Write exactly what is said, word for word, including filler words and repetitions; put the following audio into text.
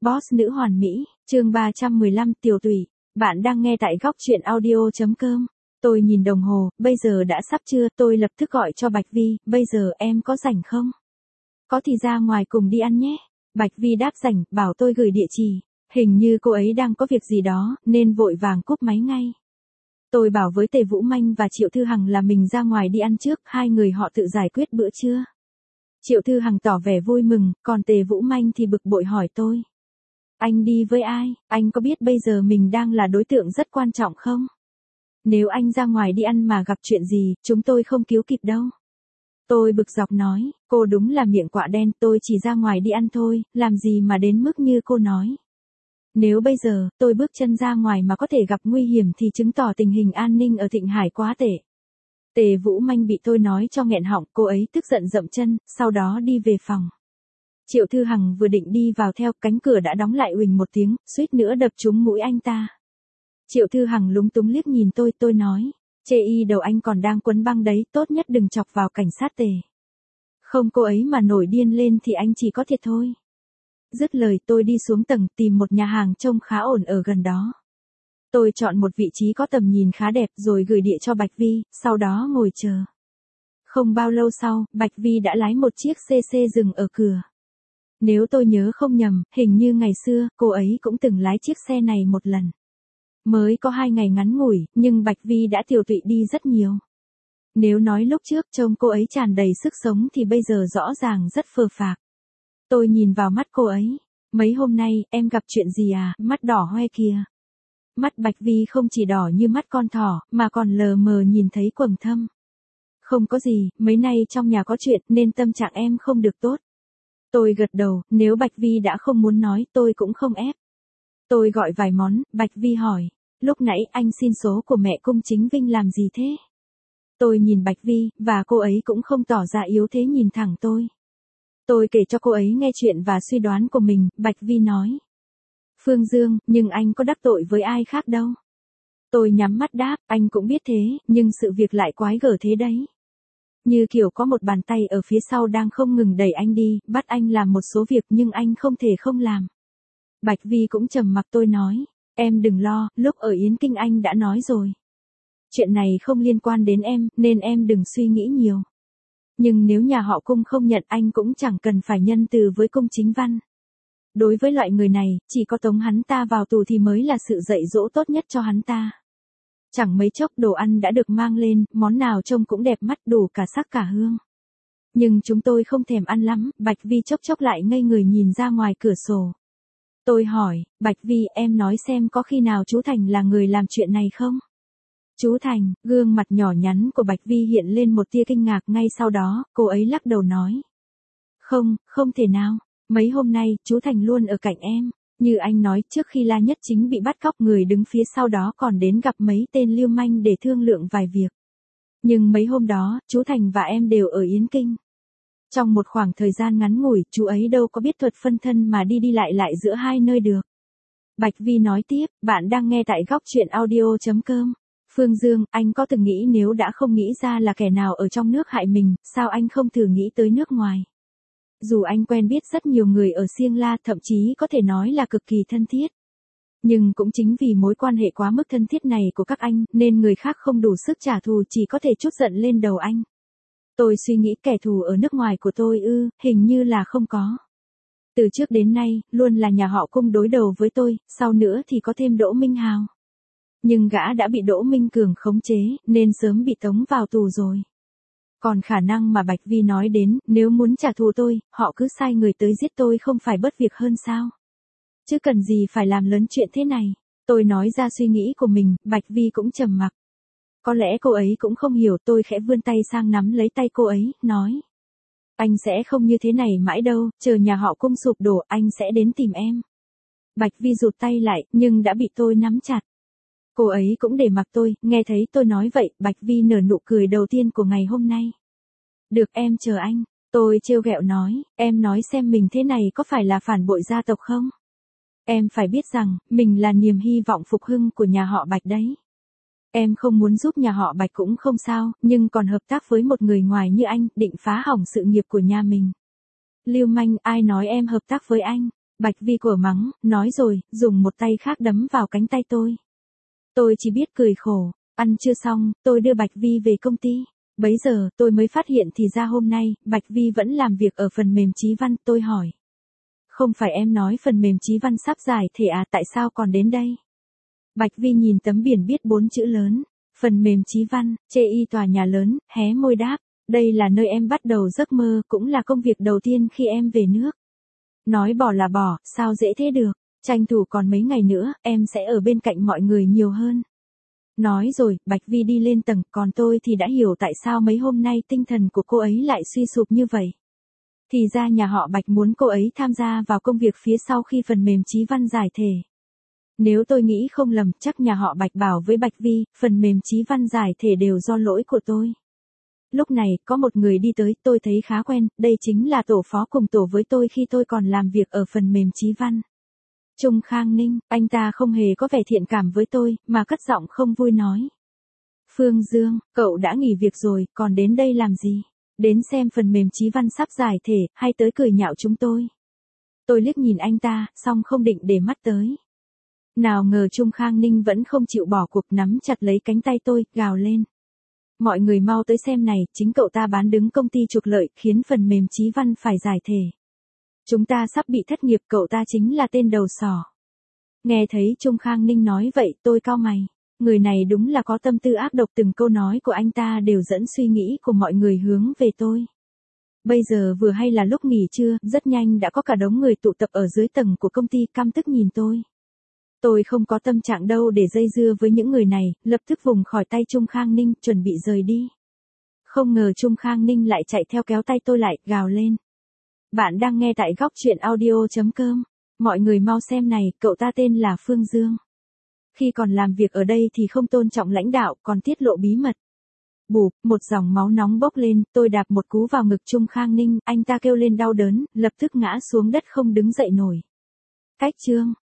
Boss nữ hoàn mỹ, chương ba trăm mười lăm Tiểu Tụy. Bạn đang nghe tại góc truyện audio.com. Tôi nhìn đồng hồ, bây giờ đã sắp trưa, tôi lập tức gọi cho Bạch Vi, bây giờ em có rảnh không? Có thì ra ngoài cùng đi ăn nhé. Bạch Vi đáp rảnh, bảo tôi gửi địa chỉ. Hình như cô ấy đang có việc gì đó, nên vội vàng cúp máy ngay. Tôi bảo với Tề Vũ Manh và Triệu Thư Hằng là mình ra ngoài đi ăn trước, hai người họ tự giải quyết bữa trưa. Triệu Thư Hằng tỏ vẻ vui mừng, còn Tề Vũ Manh thì bực bội hỏi tôi. Anh đi với ai, anh có biết bây giờ mình đang là đối tượng rất quan trọng không? Nếu anh ra ngoài đi ăn mà gặp chuyện gì, chúng tôi không cứu kịp đâu. Tôi bực dọc nói, cô đúng là miệng quạ đen, tôi chỉ ra ngoài đi ăn thôi, làm gì mà đến mức như cô nói. Nếu bây giờ, tôi bước chân ra ngoài mà có thể gặp nguy hiểm thì chứng tỏ tình hình an ninh ở Thịnh Hải quá tệ. Tề Vũ Manh bị tôi nói cho nghẹn họng, cô ấy tức giận dậm chân, sau đó đi về phòng. Triệu Thư Hằng vừa định đi vào theo, cánh cửa đã đóng lại uỳnh một tiếng, suýt nữa đập trúng mũi anh ta. Triệu Thư Hằng lúng túng liếc nhìn tôi, tôi nói, chê y đầu anh còn đang quấn băng đấy, tốt nhất đừng chọc vào cảnh sát Tề. Không cô ấy mà nổi điên lên thì anh chỉ có thiệt thôi. Dứt lời tôi đi xuống tầng tìm một nhà hàng trông khá ổn ở gần đó. Tôi chọn một vị trí có tầm nhìn khá đẹp rồi gửi địa cho Bạch Vi, sau đó ngồi chờ. Không bao lâu sau, Bạch Vi đã lái một chiếc xê xê dừng ở cửa. Nếu tôi nhớ không nhầm, hình như ngày xưa, cô ấy cũng từng lái chiếc xe này một lần. Mới có hai ngày ngắn ngủi, nhưng Bạch Vi đã tiểu tụy đi rất nhiều. Nếu nói lúc trước trông cô ấy tràn đầy sức sống thì bây giờ rõ ràng rất phờ phạc. Tôi nhìn vào mắt cô ấy. Mấy hôm nay, em gặp chuyện gì à, mắt đỏ hoe kìa. Mắt Bạch Vi không chỉ đỏ như mắt con thỏ, mà còn lờ mờ nhìn thấy quầng thâm. Không có gì, mấy nay trong nhà có chuyện nên tâm trạng em không được tốt. Tôi gật đầu, nếu Bạch Vi đã không muốn nói, tôi cũng không ép. Tôi gọi vài món, Bạch Vi hỏi, lúc nãy anh xin số của mẹ Cung Chính Vinh làm gì thế? Tôi nhìn Bạch Vi, và cô ấy cũng không tỏ ra yếu thế nhìn thẳng tôi. Tôi kể cho cô ấy nghe chuyện và suy đoán của mình, Bạch Vi nói. Phương Dương, nhưng anh có đắc tội với ai khác đâu. Tôi nhắm mắt đáp, anh cũng biết thế, nhưng sự việc lại quái gở thế đấy. Như kiểu có một bàn tay ở phía sau đang không ngừng đẩy anh đi, bắt anh làm một số việc nhưng anh không thể không làm. Bạch Vi cũng trầm mặc, tôi nói, em đừng lo, lúc ở Yến Kinh anh đã nói rồi. Chuyện này không liên quan đến em, nên em đừng suy nghĩ nhiều. Nhưng nếu nhà họ Cung không nhận anh cũng chẳng cần phải nhân từ với Cung Chính Văn. Đối với loại người này, chỉ có tống hắn ta vào tù thì mới là sự dạy dỗ tốt nhất cho hắn ta. Chẳng mấy chốc đồ ăn đã được mang lên, món nào trông cũng đẹp mắt, đủ cả sắc cả hương. Nhưng chúng tôi không thèm ăn lắm, Bạch Vi chốc chốc lại ngây người nhìn ra ngoài cửa sổ. Tôi hỏi, Bạch Vi, em nói xem có khi nào chú Thành là người làm chuyện này không? Chú Thành, gương mặt nhỏ nhắn của Bạch Vi hiện lên một tia kinh ngạc, ngay sau đó, cô ấy lắc đầu nói. Không, không thể nào, mấy hôm nay, chú Thành luôn ở cạnh em. Như anh nói, trước khi La Nhất Chính bị bắt cóc, người đứng phía sau đó còn đến gặp mấy tên lưu manh để thương lượng vài việc. Nhưng mấy hôm đó, chú Thành và em đều ở Yến Kinh. Trong một khoảng thời gian ngắn ngủi, chú ấy đâu có biết thuật phân thân mà đi đi lại lại giữa hai nơi được. Bạch Vi nói tiếp, bạn đang nghe tại góc truyện audio.com. Phương Dương, anh có từng nghĩ nếu đã không nghĩ ra là kẻ nào ở trong nước hại mình, sao anh không thử nghĩ tới nước ngoài? Dù anh quen biết rất nhiều người ở Siêng La, thậm chí có thể nói là cực kỳ thân thiết. Nhưng cũng chính vì mối quan hệ quá mức thân thiết này của các anh, nên người khác không đủ sức trả thù, chỉ có thể trút giận lên đầu anh. Tôi suy nghĩ kẻ thù ở nước ngoài của tôi ư, hình như là không có. Từ trước đến nay, luôn là nhà họ Cung đối đầu với tôi, sau nữa thì có thêm Đỗ Minh Hào. Nhưng gã đã bị Đỗ Minh Cường khống chế, nên sớm bị tống vào tù rồi. Còn khả năng mà Bạch Vi nói đến, nếu muốn trả thù tôi, họ cứ sai người tới giết tôi không phải bớt việc hơn sao? Chứ cần gì phải làm lớn chuyện thế này? Tôi nói ra suy nghĩ của mình, Bạch Vi cũng trầm mặc. Có lẽ cô ấy cũng không hiểu, tôi khẽ vươn tay sang nắm lấy tay cô ấy, nói. Anh sẽ không như thế này mãi đâu, chờ nhà họ Cung sụp đổ, anh sẽ đến tìm em. Bạch Vi rụt tay lại, nhưng đã bị tôi nắm chặt. Cô ấy cũng để mặc tôi, nghe thấy tôi nói vậy, Bạch Vi nở nụ cười đầu tiên của ngày hôm nay. Được, em chờ anh. Tôi trêu ghẹo nói, em nói xem mình thế này có phải là phản bội gia tộc không? Em phải biết rằng, mình là niềm hy vọng phục hưng của nhà họ Bạch đấy. Em không muốn giúp nhà họ Bạch cũng không sao, nhưng còn hợp tác với một người ngoài như anh, định phá hỏng sự nghiệp của nhà mình. Lưu manh, ai nói em hợp tác với anh? Bạch Vi của mắng, nói rồi, dùng một tay khác đấm vào cánh tay tôi. Tôi chỉ biết cười khổ, ăn chưa xong, tôi đưa Bạch Vi về công ty. Bấy giờ, tôi mới phát hiện thì ra hôm nay, Bạch Vi vẫn làm việc ở phần mềm Chí Văn, tôi hỏi. Không phải em nói phần mềm Chí Văn sắp giải thể à, tại sao còn đến đây? Bạch Vi nhìn tấm biển viết bốn chữ lớn, phần mềm Chí Văn, chê y tòa nhà lớn, hé môi đáp, đây là nơi em bắt đầu giấc mơ, cũng là công việc đầu tiên khi em về nước. Nói bỏ là bỏ, sao dễ thế được, tranh thủ còn mấy ngày nữa, em sẽ ở bên cạnh mọi người nhiều hơn. Nói rồi, Bạch Vi đi lên tầng, còn tôi thì đã hiểu tại sao mấy hôm nay tinh thần của cô ấy lại suy sụp như vậy. Thì ra nhà họ Bạch muốn cô ấy tham gia vào công việc phía sau khi phần mềm Chí Văn giải thể. Nếu tôi nghĩ không lầm, chắc nhà họ Bạch bảo với Bạch Vi, phần mềm Chí Văn giải thể đều do lỗi của tôi. Lúc này, có một người đi tới, tôi thấy khá quen, đây chính là tổ phó cùng tổ với tôi khi tôi còn làm việc ở phần mềm Chí Văn. Trung Khang Ninh, anh ta không hề có vẻ thiện cảm với tôi, mà cất giọng không vui nói. Phương Dương, cậu đã nghỉ việc rồi, còn đến đây làm gì? Đến xem phần mềm Chí Văn sắp giải thể, hay tới cười nhạo chúng tôi? Tôi liếc nhìn anh ta, xong không định để mắt tới. Nào ngờ Trung Khang Ninh vẫn không chịu bỏ cuộc, nắm chặt lấy cánh tay tôi, gào lên. Mọi người mau tới xem này, chính cậu ta bán đứng công ty trục lợi, khiến phần mềm Chí Văn phải giải thể. Chúng ta sắp bị thất nghiệp, cậu ta chính là tên đầu sỏ. Nghe thấy Trung Khang Ninh nói vậy, tôi cau mày. Người này đúng là có tâm tư ác độc, từng câu nói của anh ta đều dẫn suy nghĩ của mọi người hướng về tôi. Bây giờ vừa hay là lúc nghỉ trưa, rất nhanh đã có cả đống người tụ tập ở dưới tầng của công ty căm tức nhìn tôi. Tôi không có tâm trạng đâu để dây dưa với những người này, lập tức vùng khỏi tay Trung Khang Ninh, chuẩn bị rời đi. Không ngờ Trung Khang Ninh lại chạy theo kéo tay tôi lại, gào lên. Bạn đang nghe tại góc truyện audio chấm com. Mọi người mau xem này, cậu ta tên là Phương Dương. Khi còn làm việc ở đây thì không tôn trọng lãnh đạo, còn tiết lộ bí mật. Bụp, một dòng máu nóng bốc lên, tôi đạp một cú vào ngực Trung Khang Ninh, anh ta kêu lên đau đớn, lập tức ngã xuống đất không đứng dậy nổi. Cách chương